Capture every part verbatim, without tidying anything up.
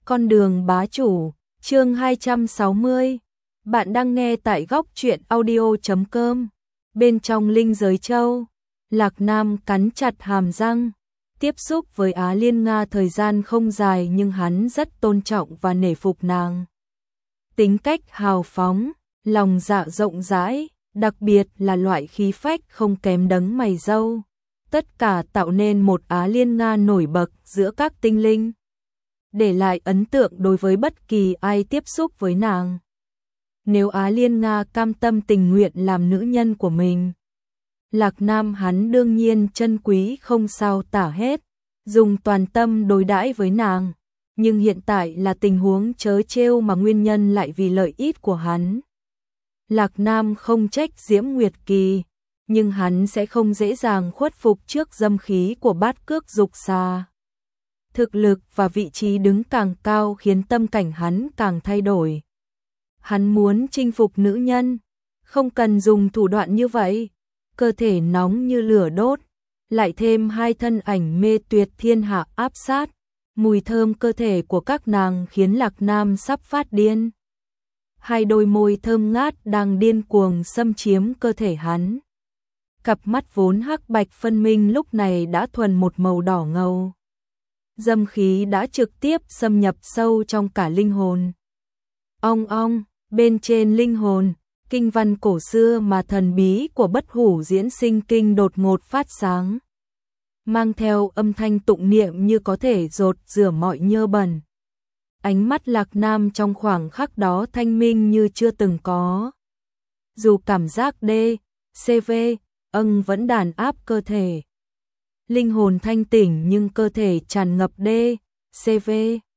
Con đường bá chủ, chương hai trăm sáu mươi. Bạn đang nghe tại góc truyện audio chấm com. Bên trong linh giới châu, Lạc Nam cắn chặt hàm răng. Tiếp xúc với Á Liên Nga thời gian không dài nhưng hắn rất tôn trọng và nể phục nàng. Tính cách hào phóng, lòng dạ rộng rãi, đặc biệt là loại khí phách không kém đấng mày râu. Tất cả tạo nên một Á Liên Nga nổi bật giữa các tinh linh, để lại ấn tượng đối với bất kỳ ai tiếp xúc với nàng. Nếu Á Liên Nga cam tâm tình nguyện làm nữ nhân của mình, Lạc Nam hắn đương nhiên trân quý không sao tả hết, dùng toàn tâm đối đãi với nàng. Nhưng hiện tại là tình huống trớ trêu mà nguyên nhân lại vì lợi ích của hắn. Lạc Nam không trách Diễm Nguyệt Kỳ, nhưng hắn sẽ không dễ dàng khuất phục trước dâm khí của bát cước dục xà. Thực lực và vị trí đứng càng cao khiến tâm cảnh hắn càng thay đổi. Hắn muốn chinh phục nữ nhân, không cần dùng thủ đoạn như vậy. Cơ thể nóng như lửa đốt, lại thêm hai thân ảnh mê tuyệt thiên hạ áp sát. Mùi thơm cơ thể của các nàng khiến Lạc Nam sắp phát điên. Hai đôi môi thơm ngát đang điên cuồng xâm chiếm cơ thể hắn. Cặp mắt vốn hắc bạch phân minh lúc này đã thuần một màu đỏ ngầu. Dâm khí đã trực tiếp xâm nhập sâu trong cả linh hồn. Ong ong, bên trên linh hồn, kinh văn cổ xưa mà thần bí của Bất Hủ Diễn Sinh Kinh đột ngột phát sáng, mang theo âm thanh tụng niệm như có thể dột rửa mọi nhơ bẩn. Ánh mắt Lạc Nam trong khoảng khắc đó thanh minh như chưa từng có. Dù cảm giác D, C V, âng vẫn đàn áp cơ thể. Linh hồn thanh tỉnh nhưng cơ thể tràn ngập D, C V,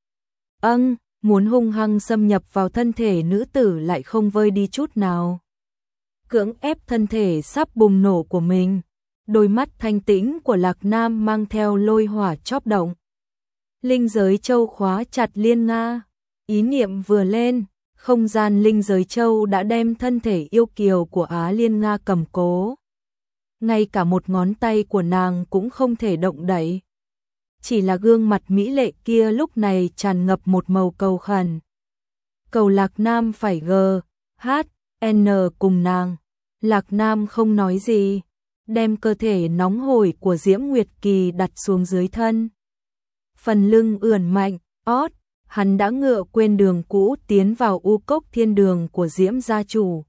âng, muốn hung hăng xâm nhập vào thân thể nữ tử lại không vơi đi chút nào. Cưỡng ép thân thể sắp bùng nổ của mình. Đôi mắt thanh tĩnh của Lạc Nam mang theo lôi hỏa chóp động. Linh giới châu khóa chặt Liên Nga. Ý niệm vừa lên, không gian linh giới châu đã đem thân thể yêu kiều của Á Liên Nga cầm cố. Ngay cả một ngón tay của nàng cũng không thể động đậy. Chỉ là gương mặt mỹ lệ kia lúc này tràn ngập một màu cầu khẩn. Cầu Lạc Nam phải G, H, N cùng nàng. Lạc Nam không nói gì, đem cơ thể nóng hổi của Diễm Nguyệt Kỳ đặt xuống dưới thân. Phần lưng ưỡn mạnh, ót, hắn đã ngựa quên đường cũ tiến vào u cốc thiên đường của Diễm gia chủ.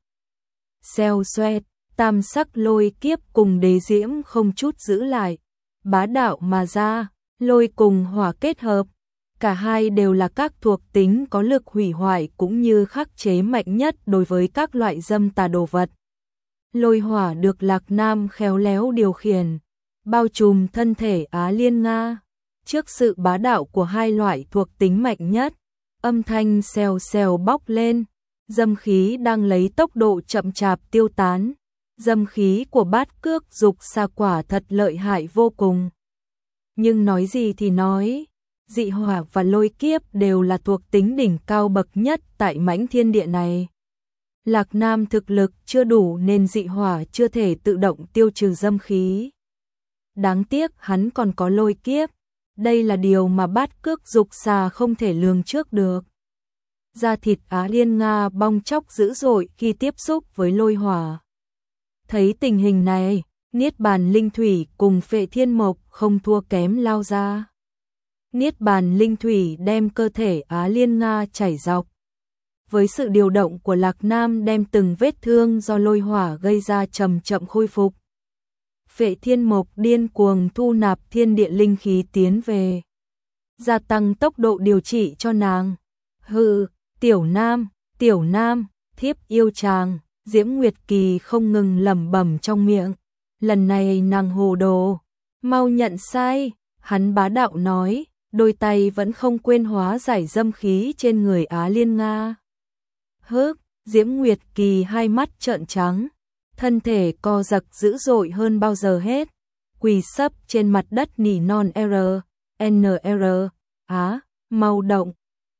Xeo xoẹt, tam sắc lôi kiếp cùng đế diễm không chút giữ lại, bá đạo mà ra, lôi cùng hỏa kết hợp. Cả hai đều là các thuộc tính có lực hủy hoại cũng như khắc chế mạnh nhất đối với các loại dâm tà đồ vật. Lôi hỏa được Lạc Nam khéo léo điều khiển, bao trùm thân thể Á Liên Nga. Trước sự bá đạo của hai loại thuộc tính mạnh nhất, âm thanh xèo xèo bốc lên, dâm khí đang lấy tốc độ chậm chạp tiêu tán. Dâm khí của bát cước dục xà quả thật lợi hại vô cùng. Nhưng nói gì thì nói, dị hỏa và lôi kiếp đều là thuộc tính đỉnh cao bậc nhất tại mãnh thiên địa này. Lạc Nam thực lực chưa đủ nên dị hỏa chưa thể tự động tiêu trừ dâm khí. Đáng tiếc hắn còn có lôi kiếp. Đây là điều mà bát cước dục xà không thể lường trước được. Da thịt Á Liên Nga bong chóc dữ dội khi tiếp xúc với lôi hỏa. Thấy tình hình này, Niết Bàn Linh Thủy cùng Phệ Thiên Mộc không thua kém lao ra. Niết Bàn Linh Thủy đem cơ thể Á Liên Nga chảy dọc. Với sự điều động của Lạc Nam đem từng vết thương do lôi hỏa gây ra chậm chậm khôi phục. Phệ Thiên Mộc điên cuồng thu nạp thiên địa linh khí tiến về, gia tăng tốc độ điều trị cho nàng. Hừ, tiểu nam, tiểu nam, thiếp yêu chàng. Diễm Nguyệt Kỳ không ngừng lẩm bẩm trong miệng. Lần này nàng hồ đồ, mau nhận sai. Hắn bá đạo nói, đôi tay vẫn không quên hóa giải dâm khí trên người Á Liên Nga. Hức, Diễm Nguyệt Kỳ hai mắt trợn trắng, thân thể co giật dữ dội hơn bao giờ hết, quỳ sấp trên mặt đất nỉ non R, N R, á, mau động.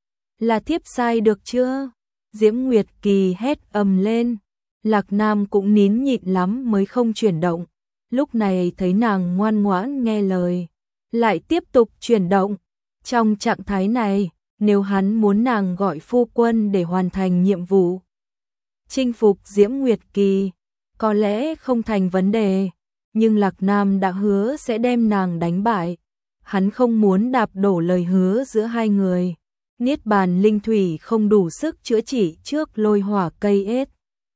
Là thiếp sai được chưa? Diễm Nguyệt Kỳ hét ầm lên. Lạc Nam cũng nín nhịn lắm mới không chuyển động. Lúc này thấy nàng ngoan ngoãn nghe lời, lại tiếp tục chuyển động. Trong trạng thái này, Nếu hắn muốn nàng gọi phu quân để hoàn thành nhiệm vụ chinh phục Diễm Nguyệt Kỳ, có lẽ không thành vấn đề, nhưng Lạc Nam đã hứa sẽ đem nàng đánh bại. Hắn không muốn đạp đổ lời hứa giữa hai người. Niết bàn linh thủy không đủ sức chữa trị trước lôi hỏa cây ết.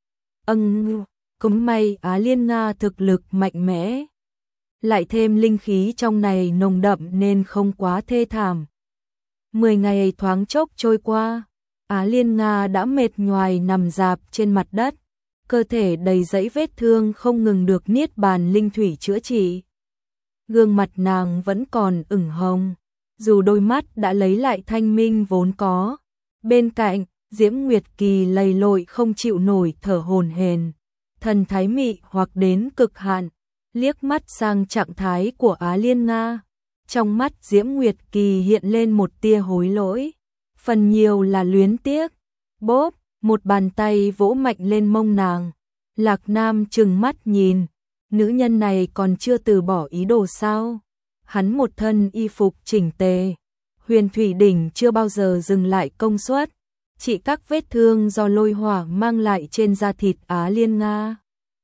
Âng, cũng may Á Liên Nga thực lực mạnh mẽ. Lại thêm linh khí trong này nồng đậm nên không quá thê thảm. Mười ngày thoáng chốc trôi qua, Á Liên Nga đã mệt nhoài nằm rạp trên mặt đất. Cơ thể đầy dẫy vết thương không ngừng được niết bàn linh thủy chữa trị. Gương mặt nàng vẫn còn ửng hồng, dù đôi mắt đã lấy lại thanh minh vốn có. Bên cạnh, Diễm Nguyệt Kỳ lầy lội không chịu nổi thở hổn hển, thần thái mị hoặc đến cực hạn, liếc mắt sang trạng thái của Á Liên Nga. Trong mắt Diễm Nguyệt Kỳ hiện lên một tia hối lỗi, phần nhiều là luyến tiếc. Bốp, một bàn tay vỗ mạnh lên mông nàng. Lạc Nam trừng mắt nhìn, nữ nhân này còn chưa từ bỏ ý đồ sao? Hắn một thân y phục chỉnh tề, Huyền Thủy Đỉnh chưa bao giờ dừng lại công suất, trị các vết thương do lôi hỏa mang lại trên da thịt Á Liên Nga.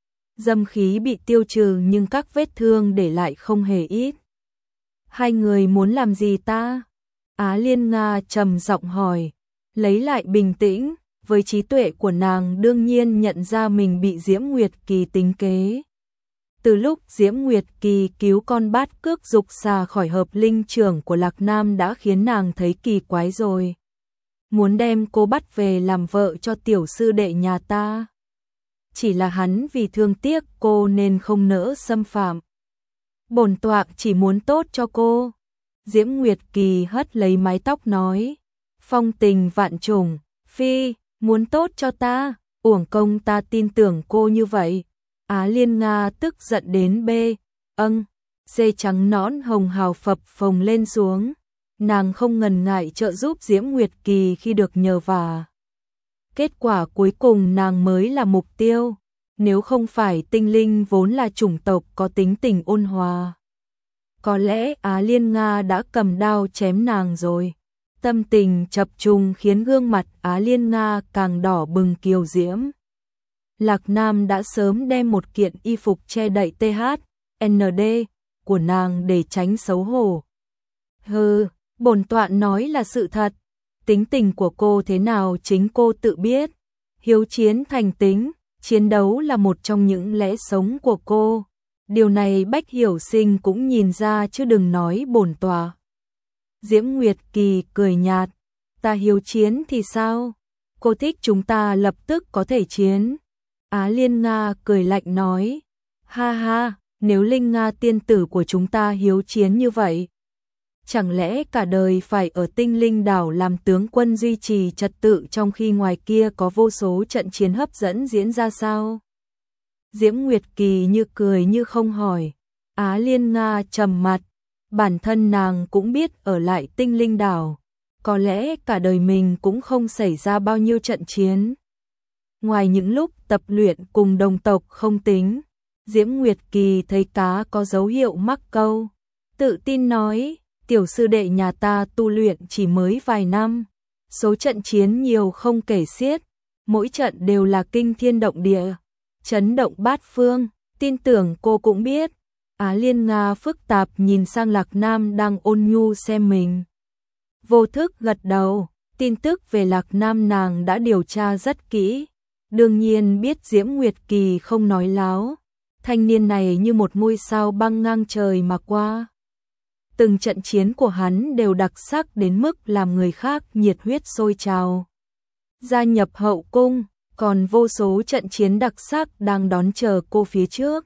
Dâm khí bị tiêu trừ nhưng các vết thương để lại không hề ít. Hai người muốn làm gì ta? Á Liên Nga trầm giọng hỏi, lấy lại bình tĩnh, với trí tuệ của nàng đương nhiên nhận ra mình bị Diễm Nguyệt Kỳ tính kế. Từ lúc Diễm Nguyệt Kỳ cứu con bát cước dục xà khỏi hợp linh trưởng của Lạc Nam đã khiến nàng thấy kỳ quái rồi. Muốn đem cô bắt về làm vợ cho tiểu sư đệ nhà ta. Chỉ là hắn vì thương tiếc cô nên không nỡ xâm phạm. Bổn tọa chỉ muốn tốt cho cô. Diễm Nguyệt Kỳ hất lấy mái tóc nói, phong tình vạn trùng, phi, muốn tốt cho ta, uổng công ta tin tưởng cô như vậy. Á Liên Nga tức giận đến bê, âng, dê trắng nõn hồng hào phập phồng lên xuống. Nàng không ngần ngại trợ giúp Diễm Nguyệt Kỳ khi được nhờ vả. Kết quả cuối cùng nàng mới là mục tiêu. Nếu không phải tinh linh vốn là chủng tộc có tính tình ôn hòa, có lẽ Á Liên Nga đã cầm đao chém nàng rồi. Tâm tình chập trùng khiến gương mặt Á Liên Nga càng đỏ bừng kiều diễm. Lạc Nam đã sớm đem một kiện y phục che đậy tê hát en đê của nàng để tránh xấu hổ. Hừ, bổn tọa nói là sự thật. Tính tình của cô thế nào chính cô tự biết. Hiếu chiến thành tính, chiến đấu là một trong những lẽ sống của cô. Điều này Bách Hiểu Sinh cũng nhìn ra chứ đừng nói bổn tọa. Diễm Nguyệt Kỳ cười nhạt, ta hiếu chiến thì sao? Cô thích chúng ta lập tức có thể chiến. Á Liên Nga cười lạnh nói, ha ha, nếu Linh Nga tiên tử của chúng ta hiếu chiến như vậy, chẳng lẽ cả đời phải ở Tinh Linh đảo làm tướng quân duy trì trật tự trong khi ngoài kia có vô số trận chiến hấp dẫn diễn ra sao? Diễm Nguyệt Kỳ như cười như không hỏi. Á Liên Nga trầm mặt, bản thân nàng cũng biết ở lại Tinh Linh đảo, có lẽ cả đời mình cũng không xảy ra bao nhiêu trận chiến. Ngoài những lúc tập luyện cùng đồng tộc không tính, Diễm Nguyệt Kỳ thấy cá có dấu hiệu mắc câu, tự tin nói, tiểu sư đệ nhà ta tu luyện chỉ mới vài năm, số trận chiến nhiều không kể xiết, mỗi trận đều là kinh thiên động địa, chấn động bát phương, tin tưởng cô cũng biết. Á Liên Nga phức tạp nhìn sang Lạc Nam đang ôn nhu xem mình. Vô thức gật đầu, tin tức về Lạc Nam nàng đã điều tra rất kỹ, đương nhiên biết Diễm Nguyệt Kỳ không nói láo, thanh niên này như một ngôi sao băng ngang trời mà qua. Từng trận chiến của hắn đều đặc sắc đến mức làm người khác nhiệt huyết sôi trào. Gia nhập hậu cung, còn vô số trận chiến đặc sắc đang đón chờ cô phía trước.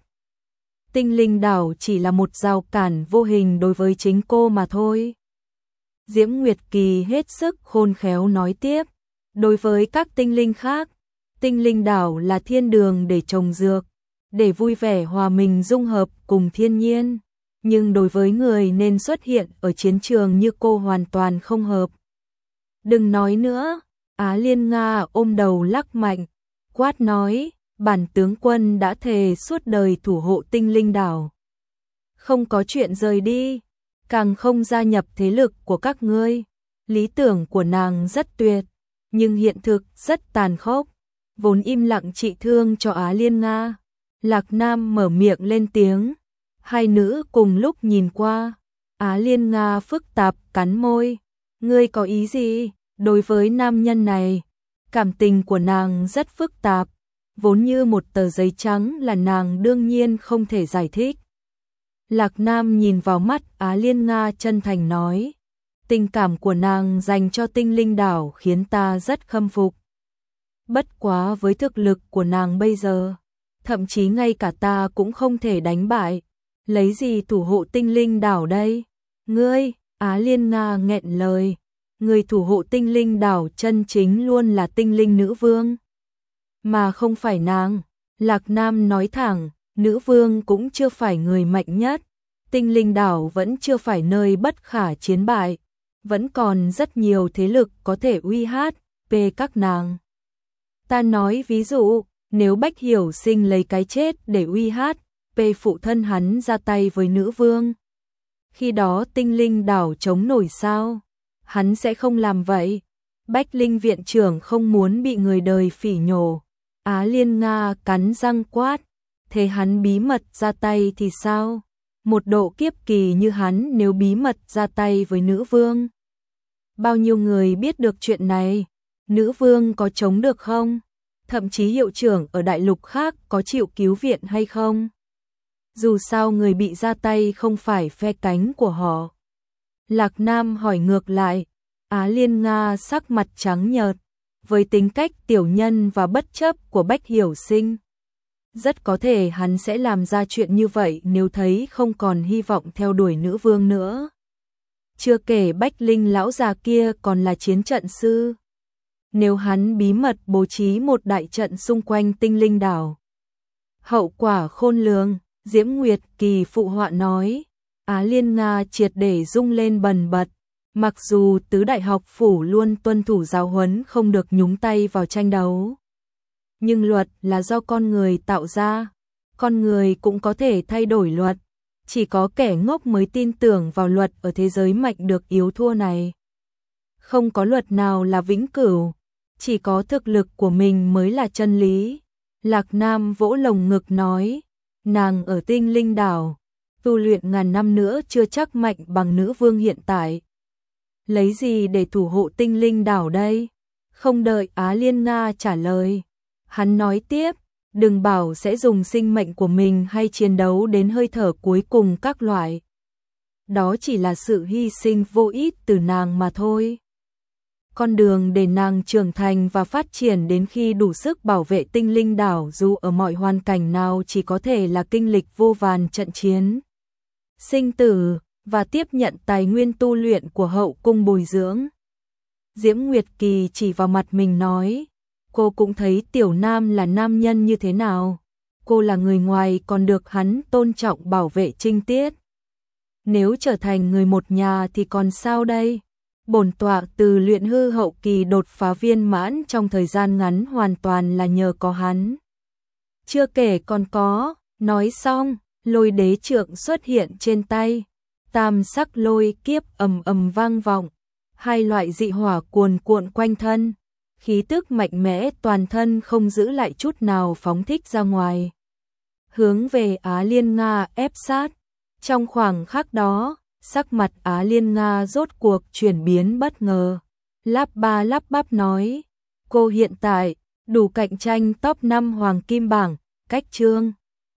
Tinh Linh đảo chỉ là một rào cản vô hình đối với chính cô mà thôi. Diễm Nguyệt Kỳ hết sức khôn khéo nói tiếp, đối với các tinh linh khác, Tinh Linh đảo là thiên đường để trồng dược, để vui vẻ hòa mình dung hợp cùng thiên nhiên. Nhưng đối với người nên xuất hiện ở chiến trường như cô hoàn toàn không hợp. Đừng nói nữa, Á Liên Nga ôm đầu lắc mạnh, quát nói, bản tướng quân đã thề suốt đời thủ hộ Tinh Linh đảo. Không có chuyện rời đi, càng không gia nhập thế lực của các ngươi. Lý tưởng của nàng rất tuyệt, nhưng hiện thực rất tàn khốc. Vốn im lặng trị thương cho Á Liên Nga, Lạc Nam mở miệng lên tiếng. Hai nữ cùng lúc nhìn qua. Á Liên Nga phức tạp cắn môi. Ngươi có ý gì? Đối với nam nhân này, cảm tình của nàng rất phức tạp, vốn như một tờ giấy trắng là nàng đương nhiên không thể giải thích. Lạc Nam nhìn vào mắt Á Liên Nga chân thành nói, tình cảm của nàng dành cho Tinh Linh đảo khiến ta rất khâm phục. Bất quá với thực lực của nàng bây giờ, thậm chí ngay cả ta cũng không thể đánh bại. Lấy gì thủ hộ Tinh Linh đảo đây? Ngươi, Á Liên Nga nghẹn lời. Người thủ hộ Tinh Linh đảo chân chính luôn là Tinh Linh nữ vương, mà không phải nàng. Lạc Nam nói thẳng, nữ vương cũng chưa phải người mạnh nhất. Tinh Linh đảo vẫn chưa phải nơi bất khả chiến bại, vẫn còn rất nhiều thế lực có thể uy hát về các nàng. Ta nói ví dụ, nếu Bách Hiểu Sinh lấy cái chết để uy hát về phụ thân hắn ra tay với nữ vương, khi đó Tinh Linh đảo chống nổi sao? Hắn sẽ không làm vậy. Bách Linh viện trưởng không muốn bị người đời phỉ nhổ. Á Liên Nga cắn răng quát, thế hắn bí mật ra tay thì sao? Một độ kiếp kỳ như hắn nếu bí mật ra tay với nữ vương, bao nhiêu người biết được chuyện này? Nữ vương có chống được không? Thậm chí hiệu trưởng ở đại lục khác có chịu cứu viện hay không? Dù sao người bị ra tay không phải phe cánh của họ. Lạc Nam hỏi ngược lại. Á Liên Nga sắc mặt trắng nhợt, với tính cách tiểu nhân và bất chấp của Bách Hiểu Sinh, rất có thể hắn sẽ làm ra chuyện như vậy nếu thấy không còn hy vọng theo đuổi nữ vương nữa. Chưa kể Bách Linh lão già kia còn là chiến trận sư. Nếu hắn bí mật bố trí một đại trận xung quanh Tinh Linh đảo, hậu quả khôn lường. Diễm Nguyệt Kỳ phụ họa nói. Á Liên Nga triệt để rung lên bần bật. Mặc dù tứ đại học phủ luôn tuân thủ giáo huấn không được nhúng tay vào tranh đấu, nhưng luật là do con người tạo ra, con người cũng có thể thay đổi luật, chỉ có kẻ ngốc mới tin tưởng vào luật ở thế giới mạnh được yếu thua này. Không có luật nào là vĩnh cửu, chỉ có thực lực của mình mới là chân lý. Lạc Nam vỗ lồng ngực nói, nàng ở Tinh Linh đảo, tu luyện ngàn năm nữa chưa chắc mạnh bằng nữ vương hiện tại. Lấy gì để thủ hộ Tinh Linh đảo đây? Không đợi Á Liên Nga trả lời, hắn nói tiếp, đừng bảo sẽ dùng sinh mệnh của mình hay chiến đấu đến hơi thở cuối cùng các loại. Đó chỉ là sự hy sinh vô ích từ nàng mà thôi. Con đường để nàng trưởng thành và phát triển đến khi đủ sức bảo vệ Tinh Linh đảo dù ở mọi hoàn cảnh nào chỉ có thể là kinh lịch vô vàn trận chiến, sinh tử, và tiếp nhận tài nguyên tu luyện của hậu cung bồi dưỡng. Diễm Nguyệt Kỳ chỉ vào mặt mình nói, cô cũng thấy Tiểu Nam là nam nhân như thế nào. Cô là người ngoài còn được hắn tôn trọng bảo vệ trinh tiết. Nếu trở thành người một nhà thì còn sao đây? Bổn tọa từ luyện hư hậu kỳ đột phá viên mãn trong thời gian ngắn hoàn toàn là nhờ có hắn. Chưa kể còn có, nói xong, lôi đế trượng xuất hiện trên tay. Tam sắc lôi kiếp ầm ầm vang vọng, hai loại dị hỏa cuồn cuộn quanh thân, khí tức mạnh mẽ toàn thân không giữ lại chút nào phóng thích ra ngoài, hướng về Á Liên Nga ép sát. Trong khoảng khắc đó, sắc mặt Á Liên Nga rốt cuộc chuyển biến bất ngờ, lắp ba lắp bắp nói, cô hiện tại đủ cạnh tranh top năm hoàng kim bảng, cách chương